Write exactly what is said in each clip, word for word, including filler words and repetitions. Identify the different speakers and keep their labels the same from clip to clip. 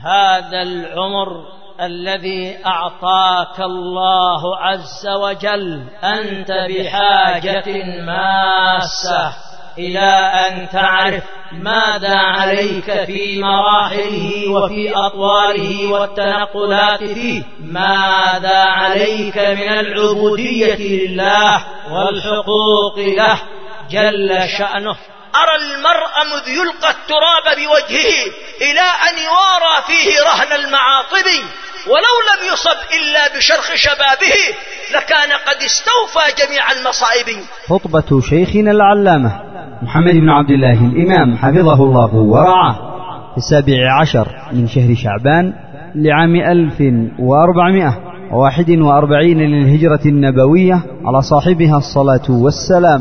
Speaker 1: هذا العمر الذي أعطاك الله عز وجل أنت بحاجة ماسة إلى أن تعرف ماذا عليك في مراحله وفي أطواره والتنقلات فيه، ماذا عليك من العبودية لله والحقوق له جل شأنه. أرى المرء مذ يلقى التراب بوجهه إلى أن يوارى فيه رهن المعاطب، ولو لم يصب إلا بشرخ شبابه لكان قد استوفى جميع المصائب.
Speaker 2: خطبة شيخنا العلامة محمد بن عبد الله الإمام حفظه الله ورعاه في السابع عشر من شهر شعبان لعام ألف وأربعمائة وواحد وأربعين للهجرة النبوية على صاحبها الصلاة والسلام: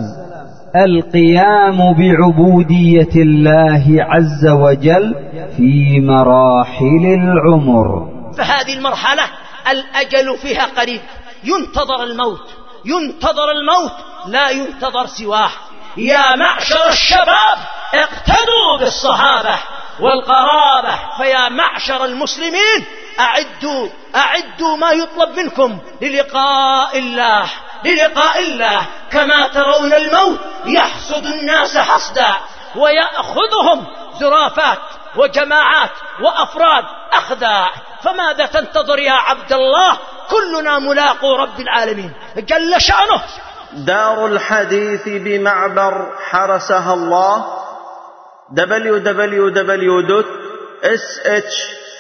Speaker 2: القيام بعبودية الله عز وجل في مراحل العمر.
Speaker 1: فهذه المرحلة الأجل فيها قريب، ينتظر الموت، ينتظر الموت لا ينتظر سواه. يا معشر الشباب اقتدوا بالصحابة والقرابة، فيا معشر المسلمين أعدوا أعدوا ما يطلب منكم للقاء الله للقاء الله. كما ترون الموت يحصد الناس حصدا ويأخذهم زرافات وجماعات وأفراد أخذا، فماذا تنتظر يا عبد الله؟ كلنا ملاقو رب العالمين جل شأنه.
Speaker 3: دار الحديث بمعبر حرسها الله دبليو دبليو دبليو دوت اس اتش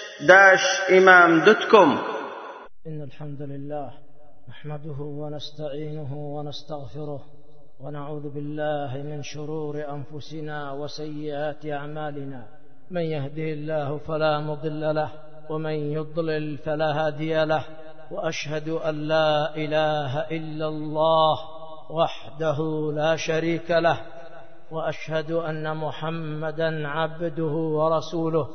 Speaker 3: امام دوت كوم.
Speaker 1: إن الحمد لله نحمده ونستعينه ونستغفره ونعوذ بالله من شرور أنفسنا وسيئات أعمالنا. من يهده الله فلا مضل له ومن يضلل فلا هادي له، وأشهد أن لا إله إلا الله وحده لا شريك له، وأشهد أن محمدا عبده ورسوله.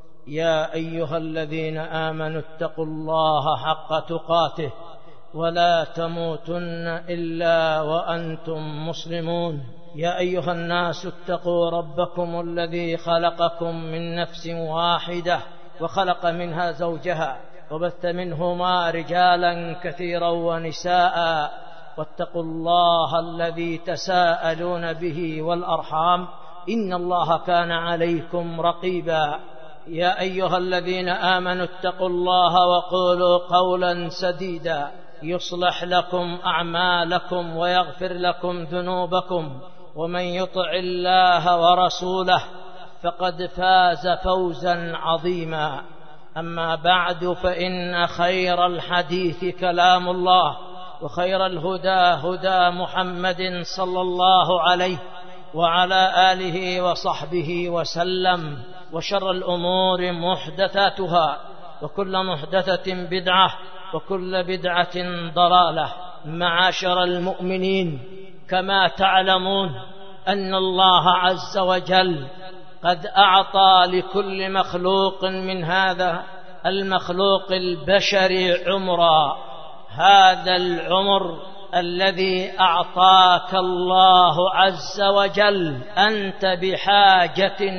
Speaker 1: يا أيها الذين آمنوا اتقوا الله حق تقاته ولا تموتن إلا وأنتم مسلمون. يا أيها الناس اتقوا ربكم الذي خلقكم من نفس واحدة وخلق منها زوجها وبث منهما رجالا كثيرا ونساء، واتقوا الله الذي تساءلون به والأرحام إن الله كان عليكم رقيبا. يا أيها الذين آمنوا اتقوا الله وقولوا قولا سديدا يصلح لكم أعمالكم ويغفر لكم ذنوبكم، ومن يطع الله ورسوله فقد فاز فوزا عظيما. أما بعد، فإن خير الحديث كلام الله، وخير الهدى هدى محمد صلى الله عليه وعلى آله وصحبه وسلم، وشر الأمور محدثاتها، وكل محدثة بدعة، وكل بدعة ضلالة. معاشر المؤمنين، كما تعلمون أن الله عز وجل قد أعطى لكل مخلوق من هذا المخلوق البشري عمرا. هذا العمر الذي أعطاك الله عز وجل أنت بحاجة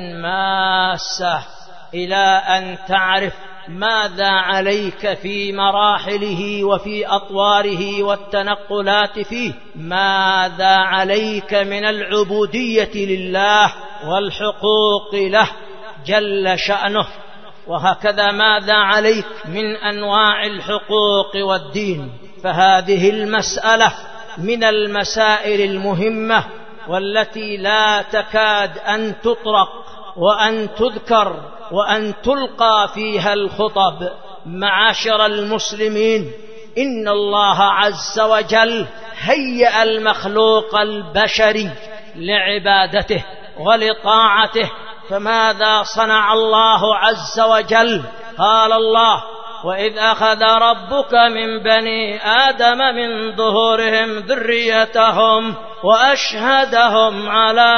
Speaker 1: ماسة إلى أن تعرف ماذا عليك في مراحله وفي أطواره والتنقلات فيه، ماذا عليك من العبودية لله والحقوق له جل شأنه. وهكذا ماذا عليك من أنواع الحقوق والدين. فهذه المسألة من المسائل المهمة والتي لا تكاد أن تطرق وأن تذكر وأن تلقى فيها الخطب. معاشر المسلمين، إن الله عز وجل هيأ المخلوق البشري لعبادته ولطاعته. فماذا صنع الله عز وجل؟ قال الله: وإذ أخذ ربك من بني آدم من ظهورهم ذريتهم وأشهدهم على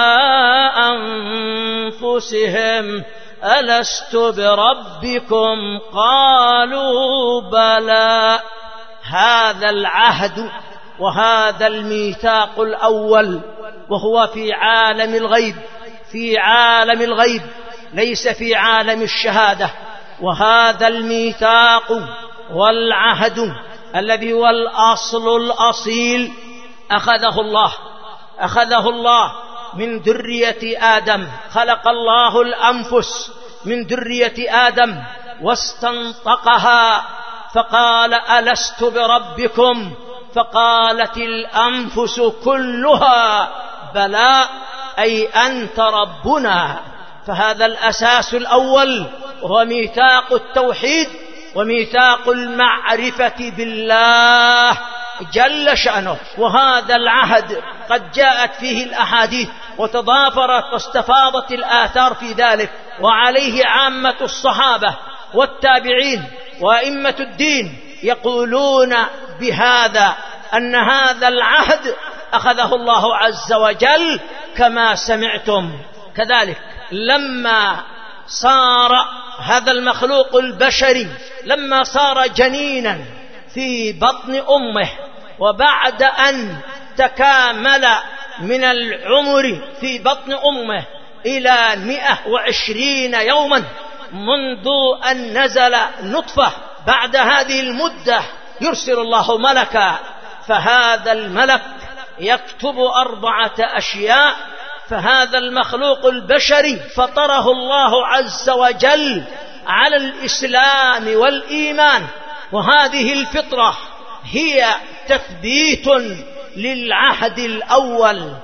Speaker 1: أنفسهم ألست بربكم قالوا بلى. هذا العهد وهذا الميثاق الأول، وهو في عالم الغيب، في عالم الغيب ليس في عالم الشهادة. وهذا الميثاق والعهد الذي هو الأصل الأصيل أخذه الله أخذه الله من ذرية آدم. خلق الله الأنفس من ذرية آدم واستنطقها فقال ألست بربكم؟ فقالت الأنفس كلها بلى، أي أنت ربنا. فهذا الأساس الأول وهو ميثاق التوحيد وميثاق المعرفة بالله جل شأنه. وهذا العهد قد جاءت فيه الأحاديث وتضافرت واستفاضت الآثار في ذلك، وعليه عامة الصحابة والتابعين وأئمة الدين يقولون بهذا، أن هذا العهد أخذه الله عز وجل كما سمعتم. كذلك لما صار هذا المخلوق البشري لما صار جنينا في بطن أمه، وبعد أن تكامل من العمر في بطن أمه إلى مئة وعشرين يوما منذ أن نزل نطفة، بعد هذه المدة يرسل الله ملكا، فهذا الملك يكتب أربعة أشياء. فهذا المخلوق البشري فطره الله عز وجل على الإسلام والإيمان، وهذه الفطرة هي تثبيت للعهد الأول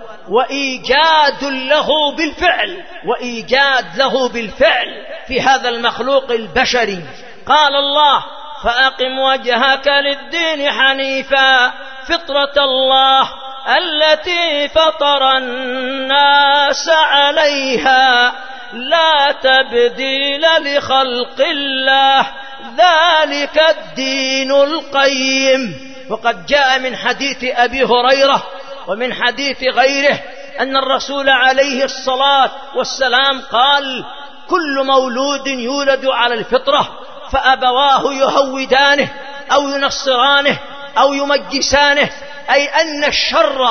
Speaker 1: وإيجاد له بالفعل وإيجاد له بالفعل في هذا المخلوق البشري. قال الله فأقم وجهك للدين حنيفا فطرة الله التي فطر الناس عليها لا تبديل لخلق الله ذلك الدين القيم. وقد جاء من حديث أبي هريرة ومن حديث غيره أن الرسول عليه الصلاة والسلام قال كل مولود يولد على الفطرة فأبواه يهودانه أو ينصرانه أو يمجسانه، أي أن الشر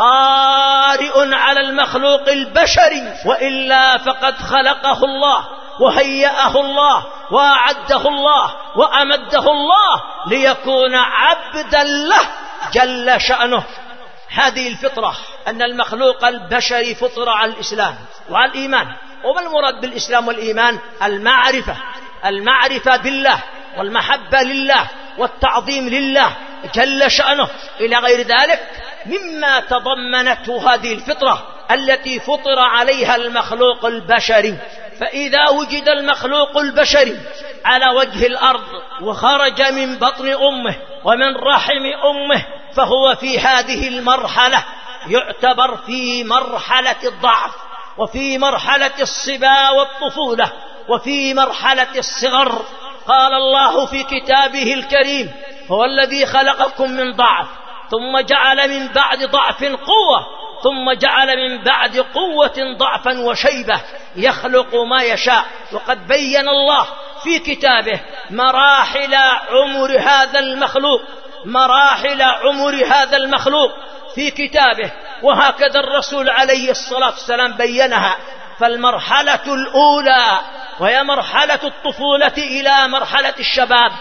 Speaker 1: طارئ على المخلوق البشري، وإلا فقد خلقه الله وهيأه الله وأعده الله وأمده الله ليكون عبدا له جل شأنه. هذه الفطرة أن المخلوق البشري فطر على الإسلام وعلى الإيمان. وما المراد بالإسلام والإيمان؟ المعرفة المعرفة بالله والمحبة لله والتعظيم لله جل شأنه إلى غير ذلك مما تضمنته هذه الفطرة التي فطر عليها المخلوق البشري. فإذا وجد المخلوق البشري على وجه الأرض وخرج من بطن أمه ومن رحم أمه فهو في هذه المرحلة يعتبر في مرحلة الضعف وفي مرحلة الصبا والطفولة وفي مرحلة الصغر. قال الله في كتابه الكريم هو الذي خلقكم من ضعف ثم جعل من بعد ضعف قوة ثم جعل من بعد قوة ضعفا وشيبة يخلق ما يشاء. وقد بين الله في كتابه مراحل عمر هذا المخلوق مراحل عمر هذا المخلوق في كتابه، وهكذا الرسول عليه الصلاة والسلام بينها. فالمرحلة الأولى وهي مرحلة الطفولة إلى مرحلة الشباب،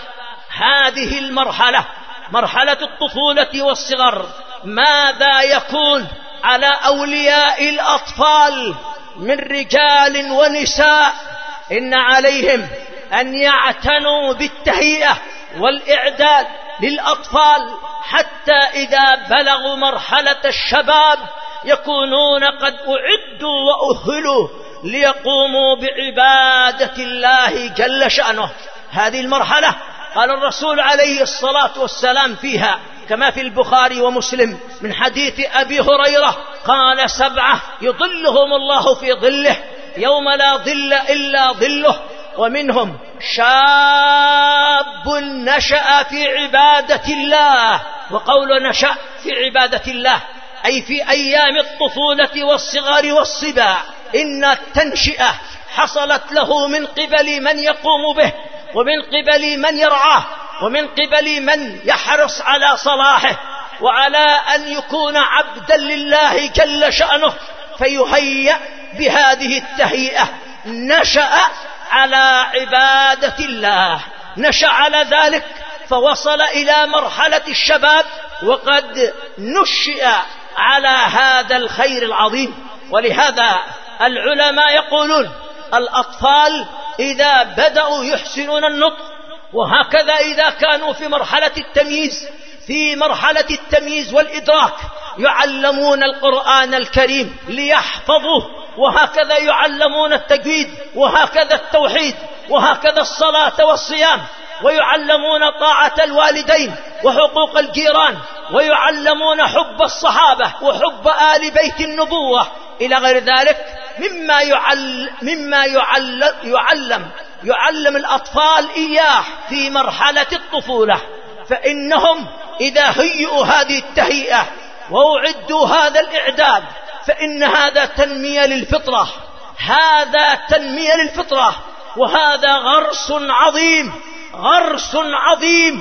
Speaker 1: هذه المرحلة مرحلة الطفولة والصغر ماذا يكون على أولياء الأطفال من رجال ونساء؟ إن عليهم أن يعتنوا بالتهيئة والإعداد للأطفال حتى إذا بلغوا مرحلة الشباب يكونون قد أعدوا وأهلوا ليقوموا بعبادة الله جل شأنه. هذه المرحلة قال الرسول عليه الصلاة والسلام فيها كما في البخاري ومسلم من حديث أبي هريرة قال سبعة يظلهم الله في ظله يوم لا ظل إلا ظله، ومنهم شاب نشأ في عبادة الله. وقول نشأ في عبادة الله أي في أيام الطفولة والصغر والصبا، إن التنشئة حصلت له من قبل من يقوم به ومن قبل من يرعاه ومن قبل من يحرص على صلاحه وعلى أن يكون عبدا لله جل شأنه، فيهيأ بهذه التهيئة. نشأ على عبادة الله، نشأ على ذلك فوصل إلى مرحلة الشباب وقد نشئ على هذا الخير العظيم. ولهذا العلماء يقولون الأطفال إذا بدأوا يحسنون النطق، وهكذا إذا كانوا في مرحلة التمييز في مرحلة التمييز والإدراك يعلمون القرآن الكريم ليحفظوه، وهكذا يعلمون التجويد، وهكذا التوحيد، وهكذا الصلاة والصيام، ويعلمون طاعة الوالدين وحقوق الجيران، ويعلمون حب الصحابة وحب آل بيت النبوة إلى غير ذلك مما يعلم مما يعلم يعلم, يعلم الأطفال إياه في مرحلة الطفولة. فإنهم إذا هيئوا هذه التهيئة وأعدوا هذا الإعداد فإن هذا تنمية للفطرة، هذا تنمية للفطرة، وهذا غرس عظيم غرس عظيم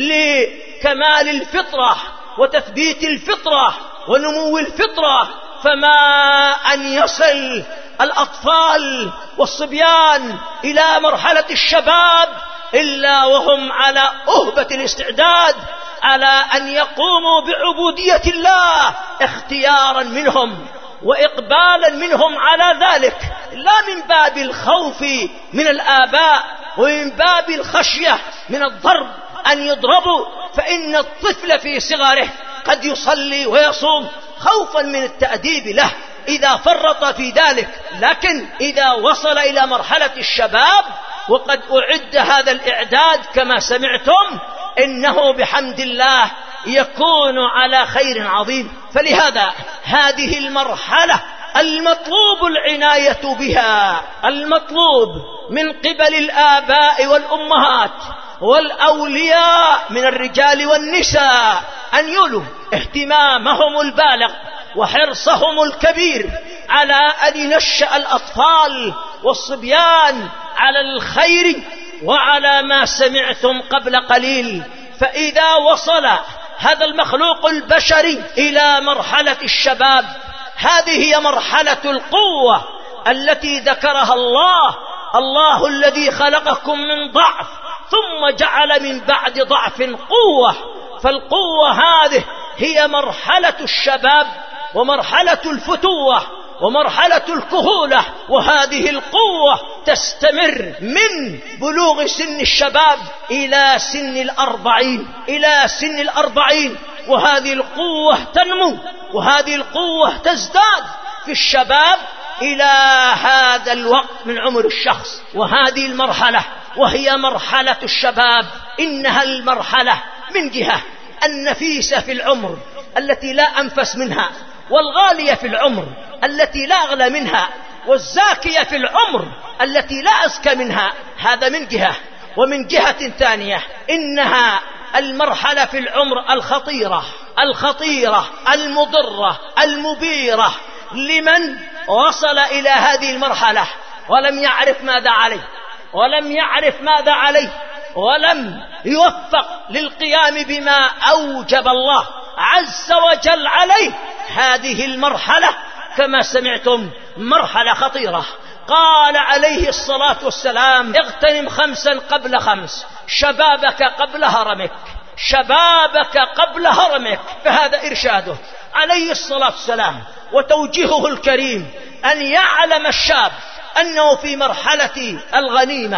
Speaker 1: لكمال الفطرة وتثبيت الفطرة ونمو الفطرة. فما أن يصل الأطفال والصبيان إلى مرحلة الشباب إلا وهم على أهبة الاستعداد على أن يقوموا بعبودية الله اختيارا منهم وإقبالا منهم على ذلك، لا من باب الخوف من الآباء ومن باب الخشية من الضرب أن يضربوا، فإن الطفل في صغره قد يصلي ويصوم خوفا من التأديب له إذا فرط في ذلك، لكن إذا وصل إلى مرحلة الشباب وقد أعد هذا الإعداد كما سمعتم إنه بحمد الله يكون على خير عظيم. فلهذا هذه المرحلة المطلوب العناية بها، المطلوب من قبل الآباء والأمهات والأولياء من الرجال والنساء أن يولوا اهتمامهم البالغ وحرصهم الكبير على أن ينشأ الأطفال والصبيان على الخير وعلى ما سمعتم قبل قليل. فإذا وصل هذا المخلوق البشري إلى مرحلة الشباب، هذه هي مرحلة القوة التي ذكرها الله، الله الذي خلقكم من ضعف ثم جعل من بعد ضعف قوة. فالقوة هذه هي مرحلة الشباب ومرحلة الفتوة ومرحلة الكهولة، وهذه القوة تستمر من بلوغ سن الشباب إلى سن الأربعين إلى سن الأربعين وهذه القوة تنمو وهذه القوة تزداد في الشباب إلى هذا الوقت من عمر الشخص. وهذه المرحلة وهي مرحلة الشباب إنها المرحلة من جهة النفيسة في العمر التي لا أنفس منها، والغالية في العمر التي لا أغلى منها، والزاكية في العمر التي لا أزكى منها، هذا من جهة. ومن جهة ثانية إنها المرحلة في العمر الخطيرة الخطيرة المضرة المبيرة لمن وصل إلى هذه المرحلة ولم يعرف ماذا عليه ولم يعرف ماذا عليه ولم يوفق للقيام بما أوجب الله عز وجل عليه. هذه المرحلة كما سمعتم مرحلة خطيرة. قال عليه الصلاة والسلام: اغتنم خمسا قبل خمس، شبابك قبل هرمك، شبابك قبل هرمك. فهذا إرشاده عليه الصلاة والسلام وتوجيهه الكريم أن يعلم الشاب أنه في مرحلة الغنيمة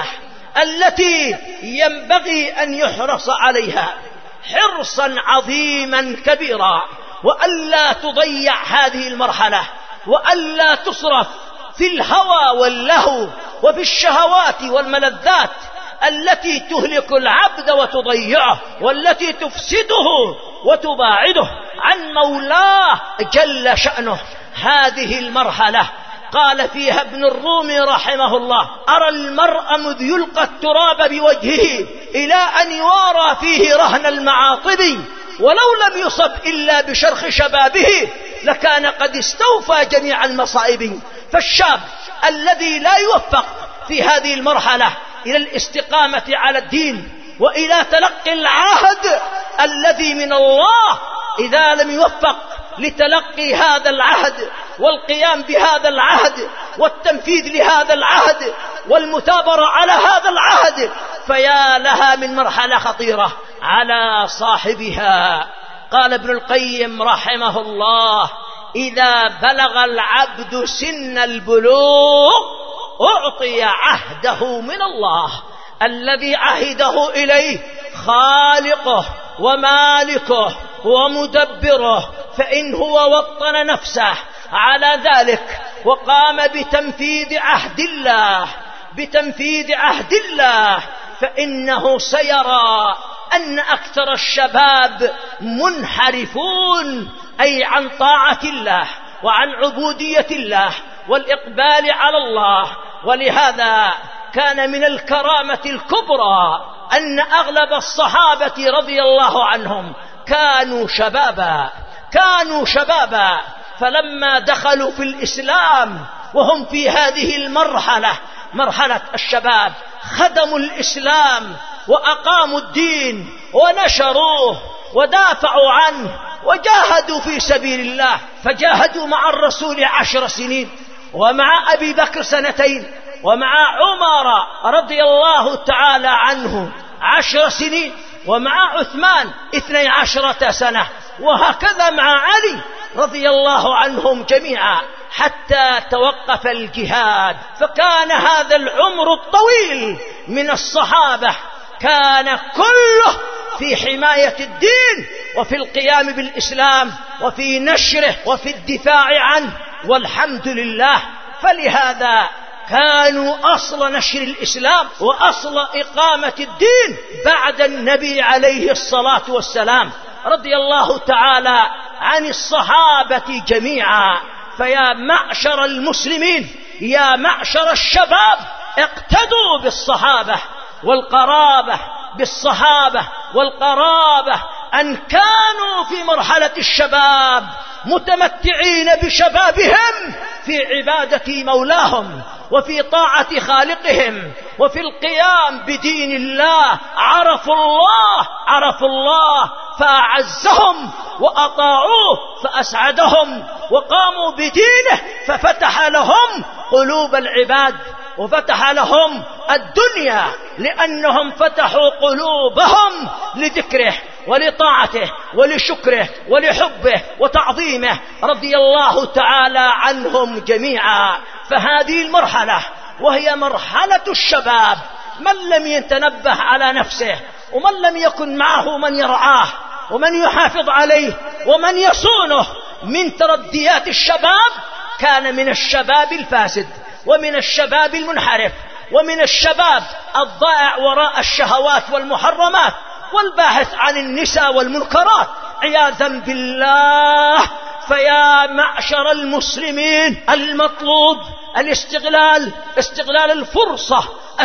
Speaker 1: التي ينبغي أن يحرص عليها حرصا عظيما كبيرا، وألا تضيع هذه المرحلة، وألا تصرف في الهوى واللهو وفي الشهوات والملذات التي تهلك العبد وتضيعه والتي تفسده وتباعده عن مولاه جل شأنه. هذه المرحلة قال فيها ابن الرومي رحمه الله: أرى المرء مذ يلقى التراب بوجهه إلى أن يوارى فيه رهن المعاطب، ولو لم يصب إلا بشرخ شبابه لكان قد استوفى جميع المصائب. فالشاب الذي لا يوفق في هذه المرحلة إلى الاستقامة على الدين وإلى تلقي العهد الذي من الله، إذا لم يوفق لتلقي هذا العهد والقيام بهذا العهد والتنفيذ لهذا العهد والمثابرة على هذا العهد، فيا لها من مرحلة خطيرة على صاحبها. قال ابن القيم رحمه الله: إذا بلغ العبد سن البلوغ أعطي عهده من الله الذي عهده إليه خالقه ومالكه ومدبره، فإن هو وطن نفسه على ذلك وقام بتنفيذ عهد الله بتنفيذ عهد الله فإنه سيرى أن أكثر الشباب منحرفون، أي عن طاعة الله وعن عبودية الله والإقبال على الله. ولهذا كان من الكرامة الكبرى أن أغلب الصحابة رضي الله عنهم كانوا شبابا كانوا شبابا فلما دخلوا في الإسلام وهم في هذه المرحلة مرحلة الشباب خدموا الإسلام وأقاموا الدين ونشروه ودافعوا عنه وجاهدوا في سبيل الله، فجاهدوا مع الرسول عشر سنين، ومع أبي بكر سنتين، ومع عمر رضي الله تعالى عنه عشر سنين، ومع عثمان اثني عشرة سنة، وهكذا مع علي رضي الله عنهم جميعا حتى توقف الجهاد. فكان هذا العمر الطويل من الصحابة كان كله في حماية الدين وفي القيام بالإسلام وفي نشره وفي الدفاع عنه، والحمد لله. فلهذا كانوا أصل نشر الإسلام وأصل إقامة الدين بعد النبي عليه الصلاة والسلام رضي الله تعالى عن الصحابة جميعا. فيا معشر المسلمين، يا معشر الشباب، اقتدوا بالصحابة والقرابة بالصحابة والقرابة أن كانوا في مرحلة الشباب متمتعين بشبابهم في عبادة مولاهم وفي طاعة خالقهم وفي القيام بدين الله. عرفوا الله عرفوا الله فأعزهم، وأطاعوه فأسعدهم، وقاموا بدينه ففتح لهم قلوب العباد وفتح لهم الدنيا، لأنهم فتحوا قلوبهم لذكره ولطاعته ولشكره ولحبه وتعظيمه رضي الله تعالى عنهم جميعا. فهذه المرحلة وهي مرحلة الشباب، من لم يتنبه على نفسه ومن لم يكن معه من يرعاه ومن يحافظ عليه ومن يصونه من ترديات الشباب كان من الشباب الفاسد ومن الشباب المنحرف ومن الشباب الضائع وراء الشهوات والمحرمات والباحث عن النساء والمنكرات عياذا بالله. فيا معشر المسلمين، المطلوب الاستغلال استغلال الفرصة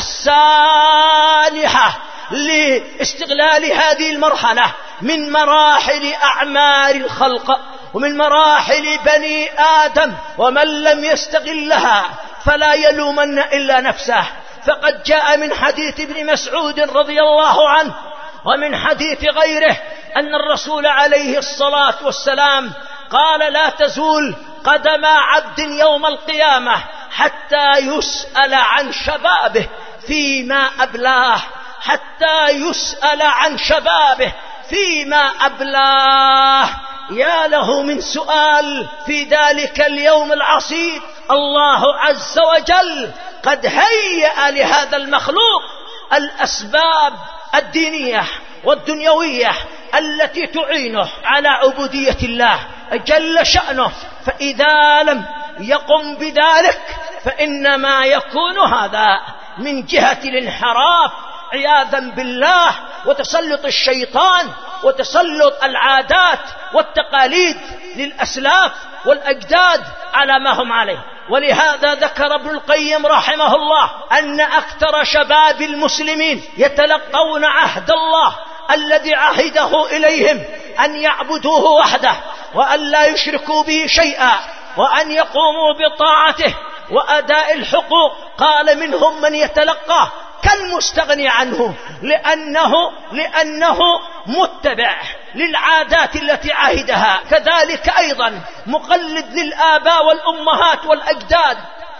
Speaker 1: السانحة لاستغلال هذه المرحلة من مراحل أعمار الخلق ومن مراحل بني آدم، ومن لم يستغلها فلا يلومن إلا نفسه. فقد جاء من حديث ابن مسعود رضي الله عنه ومن حديث غيره أن الرسول عليه الصلاة والسلام قال: لا تزول قدم عبد يوم القيامة حتى يسأل عن شبابه فيما أبلاه حتى يسأل عن شبابه فيما أبلاه. يا له من سؤال في ذلك اليوم العصيب. الله عز وجل قد هيأ لهذا المخلوق الأسباب الدينية والدنيوية التي تعينه على عبودية الله جل شأنه، فإذا لم يقم بذلك فإنما يكون هذا من جهة الانحراف عياذا بالله وتسلط الشيطان وتسلط العادات والتقاليد للأسلاف والأجداد على ما هم عليه. ولهذا ذكر ابن القيم رحمه الله أن أكثر شباب المسلمين يتلقون عهد الله الذي عهده إليهم أن يعبدوه وحده وأن لا يشركوا به شيئا وأن يقوموا بطاعته وأداء الحقوق. قال: منهم من يتلقاه كالمستغني عنه لأنه, لأنه متبع للعادات التي عهدها، كذلك أيضا مقلد للآباء والأمهات والأجداد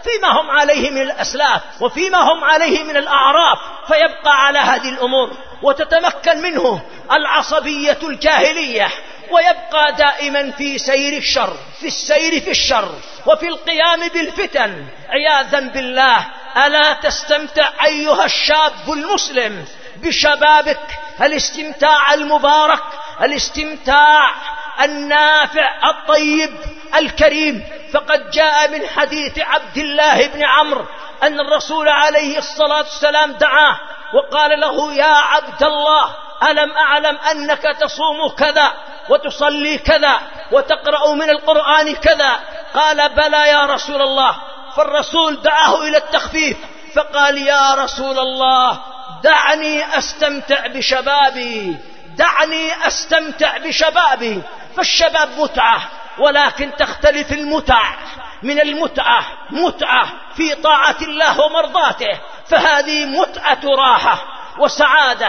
Speaker 1: فيما هم عليه من الأسلاف وفيما هم عليه من الأعراف، فيبقى على هذه الأمور وتتمكن منه العصبية الجاهلية، ويبقى دائما في سير الشر، في السير في الشر وفي القيام بالفتن عياذا بالله. ألا تستمتع أيها الشاب المسلم بشبابك الاستمتاع المبارك، الاستمتاع النافع الطيب الكريم؟ فقد جاء من حديث عبد الله بن عمرو أن الرسول عليه الصلاة والسلام دعاه وقال له: يا عبد الله، ألم أعلم أنك تصوم كذا وتصلي كذا وتقرأ من القرآن كذا؟ قال: بلى يا رسول الله. فالرسول دعاه إلى التخفيف فقال: يا رسول الله، دعني أستمتع بشبابي، دعني أستمتع بشبابي. فالشباب متعة، ولكن تختلف المتع من المتعة متعة في طاعة الله ومرضاته، فهذه متعة راحة وسعادة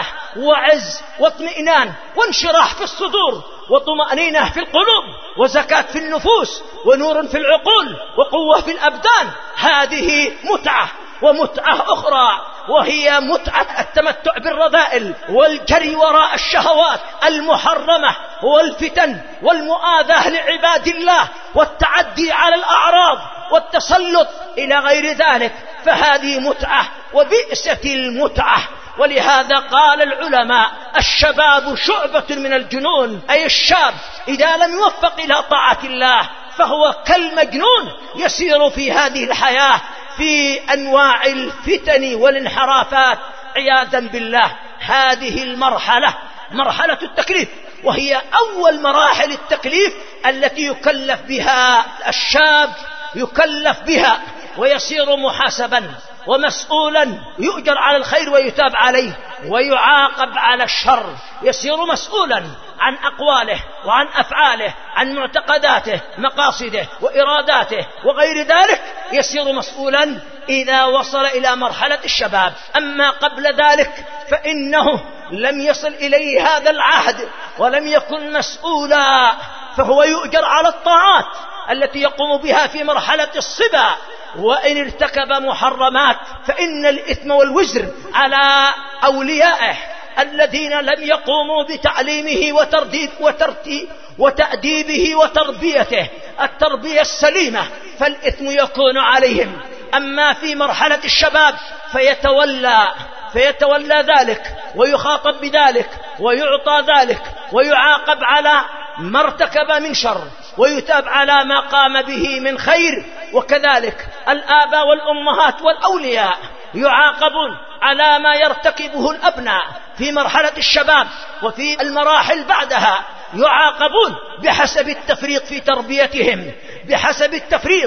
Speaker 1: وعز واطمئنان وانشراح في الصدور وطمأنينة في القلوب وزكاة في النفوس ونور في العقول وقوة في الأبدان. هذه متعة. ومتعة أخرى وهي متعة التمتع بالرذائل والجري وراء الشهوات المحرمة والفتن والمؤاذاة لعباد الله والتعدي على الأعراض والتسلط إلى غير ذلك، فهذه متعة وبئست المتعة. ولهذا قال العلماء: الشباب شعبة من الجنون، أي الشاب إذا لم يوفق إلى طاعة الله فهو كالمجنون يسير في هذه الحياة في أنواع الفتن والانحرافات عياذا بالله. هذه المرحلة مرحلة التكليف، وهي أول مراحل التكليف التي يكلف بها الشاب، يكلف بها ويصير محاسبا ومسؤولا، يؤجر على الخير ويتاب عليه ويعاقب على الشر، يصير مسؤولا عن أقواله وعن أفعاله، عن معتقداته، مقاصده وإراداته وغير ذلك، يصير مسؤولا إذا وصل إلى مرحلة الشباب. أما قبل ذلك فإنه لم يصل إليه هذا العهد ولم يكن مسؤولا، فهو يؤجر على الطاعات التي يقوم بها في مرحلة الصبا، وإن ارتكب محرمات فإن الإثم والوزر على أوليائه الذين لم يقوموا بتعليمه وترديد وترتيب وتأديبه وتربيته التربية السليمة، فالإثم يكون عليهم. أما في مرحلة الشباب فيتولى فيتولى ذلك ويخاطب بذلك ويعطى ذلك ويعاقب على ما ارتكب من شر ويتاب على ما قام به من خير. وكذلك الآباء والأمهات والأولياء يعاقبون على ما يرتكبه الأبناء في مرحلة الشباب، وفي المراحل بعدها يعاقبون بحسب التفريط في تربيتهم بحسب التفريط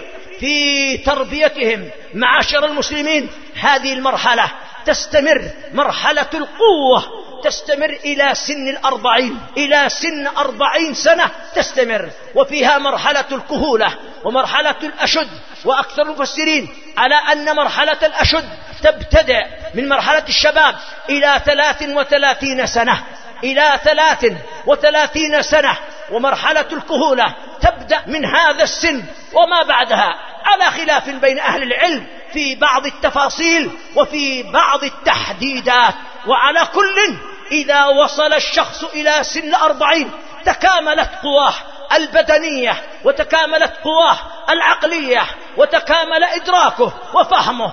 Speaker 1: في تربيتهم. معاشر المسلمين، هذه المرحلة تستمر، مرحلة القوة تستمر إلى سن الأربعين، إلى سن أربعين سنة تستمر، وفيها مرحلة الكهولة ومرحلة الأشد. وأكثر المفسرين على أن مرحلة الأشد تبتدأ من مرحلة الشباب إلى ثلاث وثلاثين سنة إلى ثلاث وثلاثين سنة، ومرحلة الكهولة تبدأ من هذا السن وما بعدها، على خلاف بين أهل العلم في بعض التفاصيل وفي بعض التحديدات. وعلى كل إذا وصل الشخص إلى سن أربعين تكاملت قواه البدنية وتكاملت قواه العقلية وتكامل إدراكه وفهمه.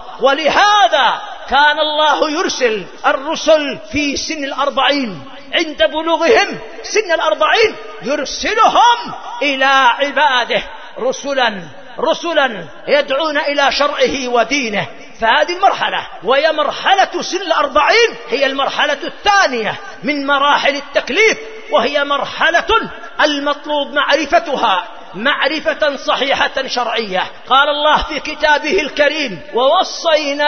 Speaker 1: ولهذا كان الله يرسل الرسل في سن الأربعين، عند بلوغهم سن الأربعين يرسلهم إلى عباده رسلا رسلا يدعون إلى شرعه ودينه. فهذه المرحلة، وهي مرحلة سن الأربعين، هي المرحلة الثانية من مراحل التكليف، وهي مرحلة المطلوب معرفتها معرفة صحيحة شرعية. قال الله في كتابه الكريم: ووصينا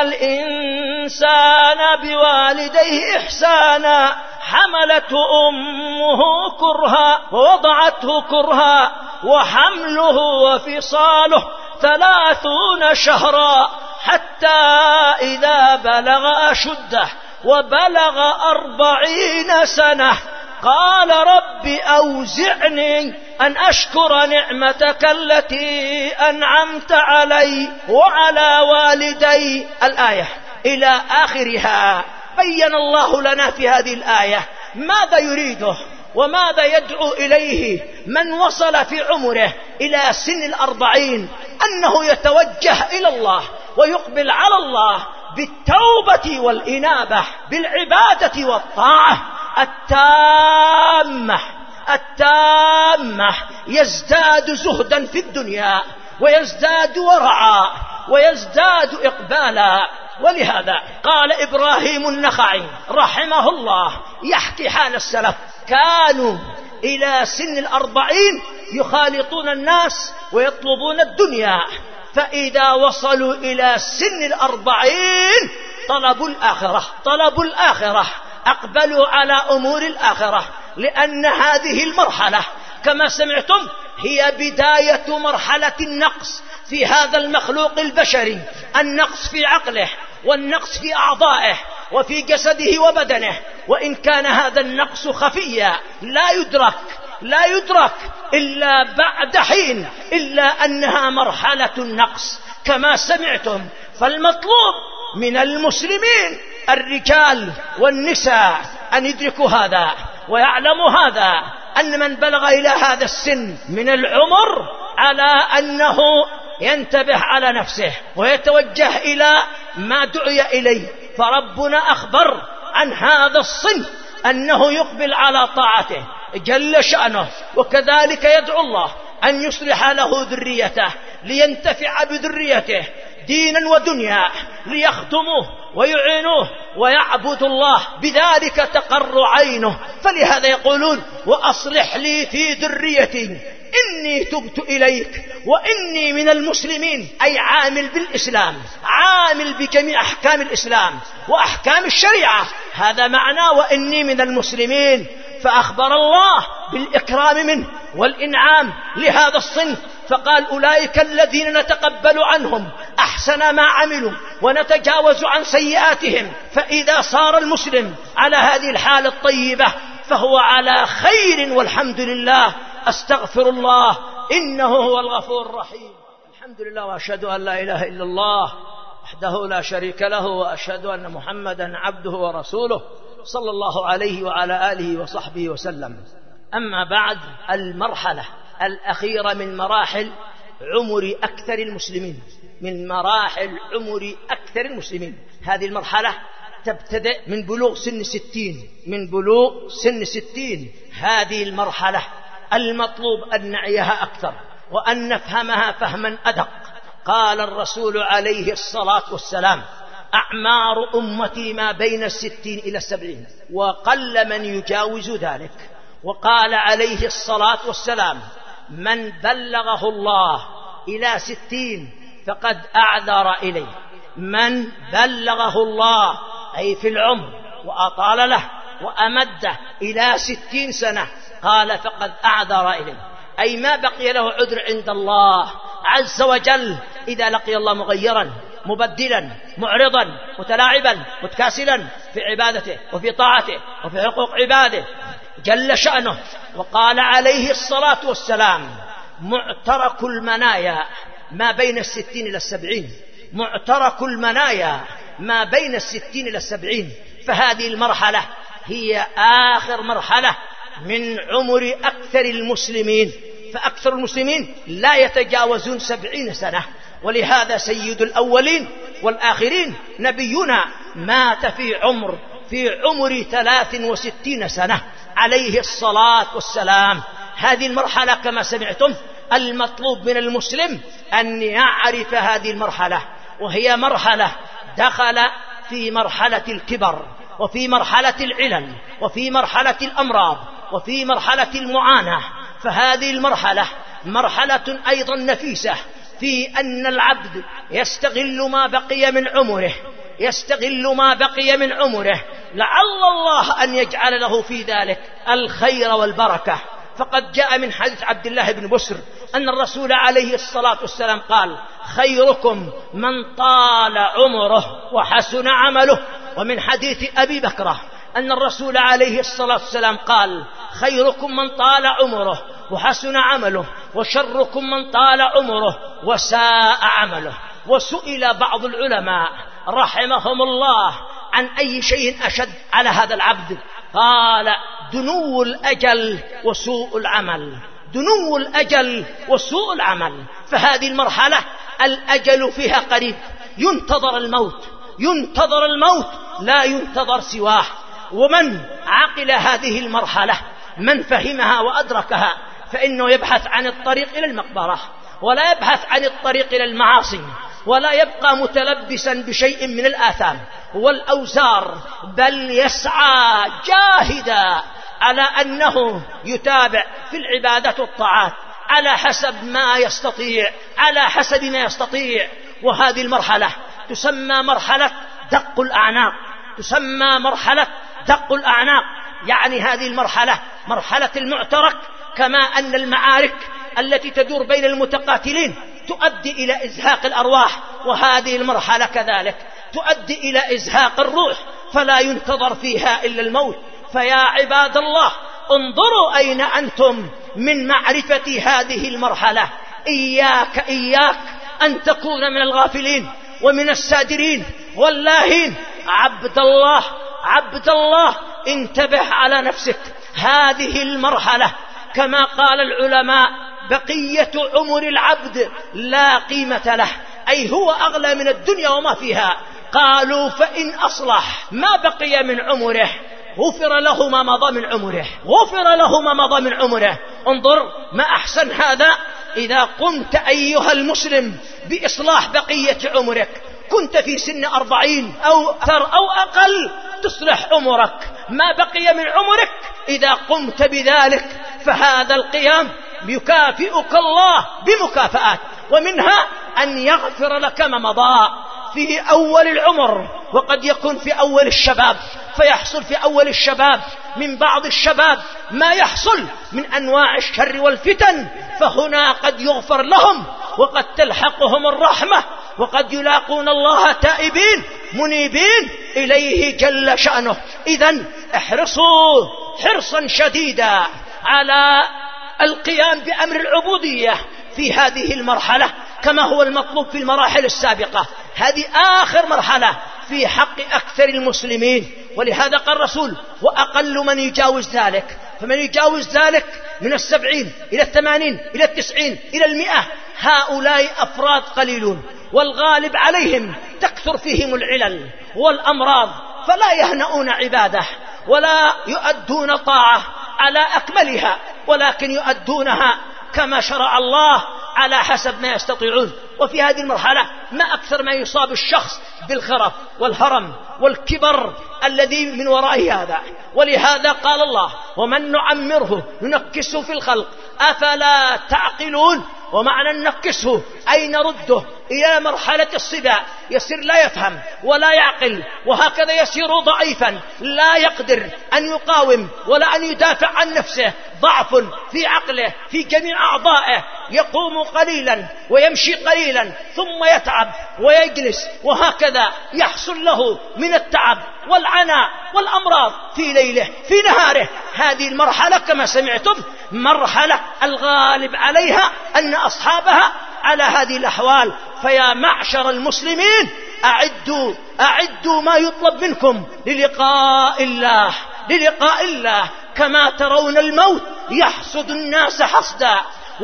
Speaker 1: الإنسان بوالديه إحسانا حملته أمه كرها ووضعته كرها وحمله وفصاله ثلاثون شهرا حتى إذا بلغ أشده وبلغ أربعين سنة قال رب أوزعني أن أشكر نعمتك التي أنعمت علي وعلى والدي. الآية إلى آخرها. بين الله لنا في هذه الآية ماذا يريده وماذا يدعو إليه من وصل في عمره إلى سن الأربعين، أنه يتوجه إلى الله ويقبل على الله بالتوبة والإنابة، بالعبادة والطاعة التامة التامة. يزداد زهدا في الدنيا ويزداد ورعا ويزداد إقبالا. ولهذا قال إبراهيم النخعي رحمه الله يحكي حال السلف، كانوا إلى سن الأربعين يخالطون الناس ويطلبون الدنيا، فإذا وصلوا إلى سن الأربعين طلبوا الآخرة طلبوا الآخرة أقبلوا على أمور الآخرة، لأن هذه المرحلة كما سمعتم هي بداية مرحلة النقص في هذا المخلوق البشري، النقص في عقله والنقص في أعضائه وفي جسده وبدنه. وإن كان هذا النقص خفيا لا يدرك لا يدرك إلا بعد حين، إلا أنها مرحلة النقص كما سمعتم. فالمطلوب من المسلمين الرجال والنساء أن يدركوا هذا ويعلموا هذا، أن من بلغ إلى هذا السن من العمر على أنه ينتبه على نفسه ويتوجه إلى ما دعي إليه. فربنا أخبر عن هذا الصنف أنه يقبل على طاعته جل شأنه، وكذلك يدعو الله أن يصلح له ذريته لينتفع بذريته دينا ودنيا، ليخدموه ويعينوه ويعبدوا الله، بذلك تقر عينه. فلهذا يقولون وأصلح لي في ذريتي إني تبت إليك وإني من المسلمين، أي عامل بالإسلام، عامل بجميع أحكام الإسلام وأحكام الشريعة، هذا معنى وإني من المسلمين. فأخبر الله بالإكرام منه والإنعام لهذا الصنف، فقال أولئك الذين نتقبل عنهم أحسن ما عملوا ونتجاوز عن سيئاتهم. فإذا صار المسلم على هذه الحالة الطيبة فهو على خير والحمد لله. أستغفر الله إنه هو الغفور الرحيم. الحمد لله وأشهد أن لا إله إلا الله وحده لا شريك له، وأشهد أن محمدا عبده ورسوله صلى الله عليه وعلى آله وصحبه وسلم. أما بعد، المرحلة الأخيرة من مراحل عمر أكثر المسلمين من مراحل عمر أكثر المسلمين هذه المرحلة تبتدئ من بلوغ سن ستين من بلوغ سن ستين هذه المرحلة المطلوب أن نعيها أكثر وأن نفهمها فهما أدق. قال الرسول عليه الصلاة والسلام: أعمار أمتي ما بين الستين إلى السبعين، وقل من يجاوز ذلك. وقال عليه الصلاة والسلام: من بلغه الله إلى ستين فقد أعذر إليه. من بلغه الله أي في العمر وأطال له وأمده إلى ستين سنة قال فقد أعذر إليه، أي ما بقي له عذر عند الله عز وجل إذا لقي الله مغيرا مبدلا معرضا متلاعبا متكاسلا في عبادته وفي طاعته وفي حقوق عباده جل شأنه. وقال عليه الصلاة والسلام: معترك المنايا ما بين الستين إلى السبعين، معترك المنايا ما بين الستين إلى السبعين. فهذه المرحلة هي آخر مرحلة من عمر أكثر المسلمين، فأكثر المسلمين لا يتجاوزون سبعين سنة. ولهذا سيد الأولين والآخرين نبينا مات في عمر في عمر ثلاث وستين سنة عليه الصلاة والسلام. هذه المرحلة كما سمعتم المطلوب من المسلم أن يعرف هذه المرحلة، وهي مرحلة دخل في مرحلة الكبر وفي مرحلة العلل وفي مرحلة الأمراض وفي مرحلة المعاناة. فهذه المرحلة مرحلة أيضا نفيسة في أن العبد يستغل ما بقي من عمره يستغل ما بقي من عمره لعل الله أن يجعل له في ذلك الخير والبركة. فقد جاء من حديث عبد الله بن بسر أن الرسول عليه الصلاة والسلام قال: خيركم من طال عمره وحسن عمله. ومن حديث أبي بكرة أن الرسول عليه الصلاة والسلام قال: خيركم من طال عمره وحسن عمله، وشركم من طال عمره وساء عمله. وسئل بعض العلماء رحمهم الله عن أي شيء أشد على هذا العبد، قال دنو الأجل وسوء العمل، دنو الأجل وسوء العمل. فهذه المرحلة الأجل فيها قريب، ينتظر الموت، ينتظر الموت لا ينتظر سواه. ومن عقل هذه المرحلة، من فهمها وأدركها، فإنه يبحث عن الطريق إلى المقبرة، ولا يبحث عن الطريق إلى المعاصي، ولا يبقى متلبسا بشيء من الآثام والأوزار، بل يسعى جاهدا على أنه يتابع في العبادة والطاعات على حسب ما يستطيع، على حسب ما يستطيع. وهذه المرحلة تسمى مرحلة دق الأعناق، تسمى مرحلة دق الأعناق. يعني هذه المرحلة مرحلة المعترك، كما أن المعارك التي تدور بين المتقاتلين تؤدي إلى إزهاق الأرواح، وهذه المرحلة كذلك تؤدي إلى إزهاق الروح، فلا ينتظر فيها إلا الموت. فيا عباد الله، انظروا أين أنتم من معرفة هذه المرحلة. إياك إياك أن تكون من الغافلين ومن السادرين واللاهين. عبد الله عبد الله انتبه على نفسك. هذه المرحلة كما قال العلماء بقية عمر العبد لا قيمة له، أي هو أغلى من الدنيا وما فيها. قالوا فإن أصلح ما بقي من عمره غفر له ما مضى من عمره، غفر له ما مضى من عمره. انظر ما أحسن هذا إذا قمت أيها المسلم بإصلاح بقية عمرك، كنت في سن أربعين أو أكثر أو أقل، تصلح عمرك ما بقي من عمرك. إذا قمت بذلك فهذا القيام يكافئك الله بمكافآت، ومنها أن يغفر لك ما مضى في أول العمر، وقد يكون في أول الشباب، فيحصل في أول الشباب من بعض الشباب ما يحصل من أنواع الشر والفتن، فهنا قد يغفر لهم وقد تلحقهم الرحمة، وقد يلاقون الله تائبين منيبين إليه جل شأنه. إذن احرصوا حرصا شديدا على القيام بأمر العبودية في هذه المرحلة كما هو المطلوب في المراحل السابقة. هذه آخر مرحلة في حق أكثر المسلمين، ولهذا قال الرسول وأقل من يجاوز ذلك. فمن يجاوز ذلك من السبعين إلى الثمانين إلى التسعين إلى المئة، هؤلاء أفراد قليلون، والغالب عليهم تكثر فيهم العلل والأمراض، فلا يهنؤون عباده ولا يؤدون طاعة على أكملها، ولكن يؤدونها كما شرع الله على حسب ما يستطيعون. وفي هذه المرحلة ما أكثر ما يصاب الشخص بالخرف والهرم والكبر الذي من وراء هذا. ولهذا قال الله ومن نعمره ننكسه في الخلق أفلا تعقلون. ومعنى ننكسه أي نرده إلى مرحلة الصبا، يصير لا يفهم ولا يعقل، وهكذا يصير ضعيفا لا يقدر أن يقاوم ولا أن يدافع عن نفسه، ضعف في عقله في جميع أعضائه، يقوم قليلا ويمشي قليلا ثم يتعب ويجلس، وهكذا يحصل له من التعب والعناء والأمراض في ليله في نهاره. هذه المرحلة كما سمعتم مرحلة الغالب عليها أن أصحابها على هذه الأحوال. فيا معشر المسلمين أعدوا أعدوا ما يطلب منكم للقاء الله للقاء الله. كما ترون الموت يحصد الناس حصدا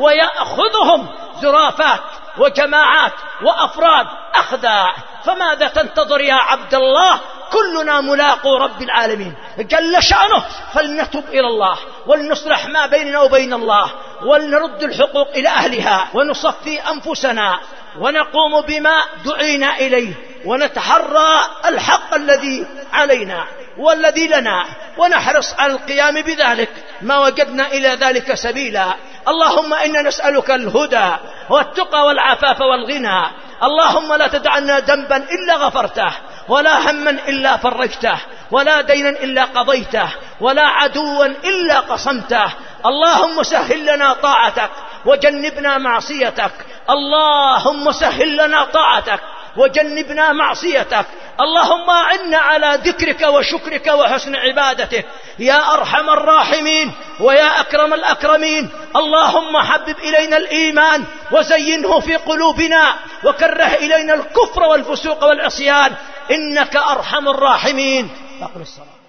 Speaker 1: ويأخذهم زرافات وجماعات وأفراد أخذا. فماذا تنتظر يا عبد الله؟ كلنا ملاقو رب العالمين جل شأنه، فلنتب إلى الله ولنصلح ما بيننا وبين الله، ولنرد الحقوق إلى أهلها، ونصفي أنفسنا ونقوم بما دعينا إليه، ونتحرى الحق الذي علينا والذي لنا، ونحرص على القيام بذلك ما وجدنا إلى ذلك سبيلا. اللهم إنا نسألك الهدى والتقى والعفاف والغنى. اللهم لا تدعنا ذنبا إلا غفرته، ولا هما إلا فرجته، ولا دينا إلا قضيته، ولا عدوا إلا قصمته. اللهم سهل لنا طاعتك وجنبنا معصيتك. اللهم سهل لنا طاعتك وجنبنا معصيتك. اللهم أعنا على ذكرك وشكرك وحسن عبادتك يا أرحم الراحمين ويا أكرم الأكرمين. اللهم حبب إلينا الإيمان وزينه في قلوبنا وكره إلينا الكفر والفسوق والعصيان إنك أرحم الراحمين. أقم الصلاة.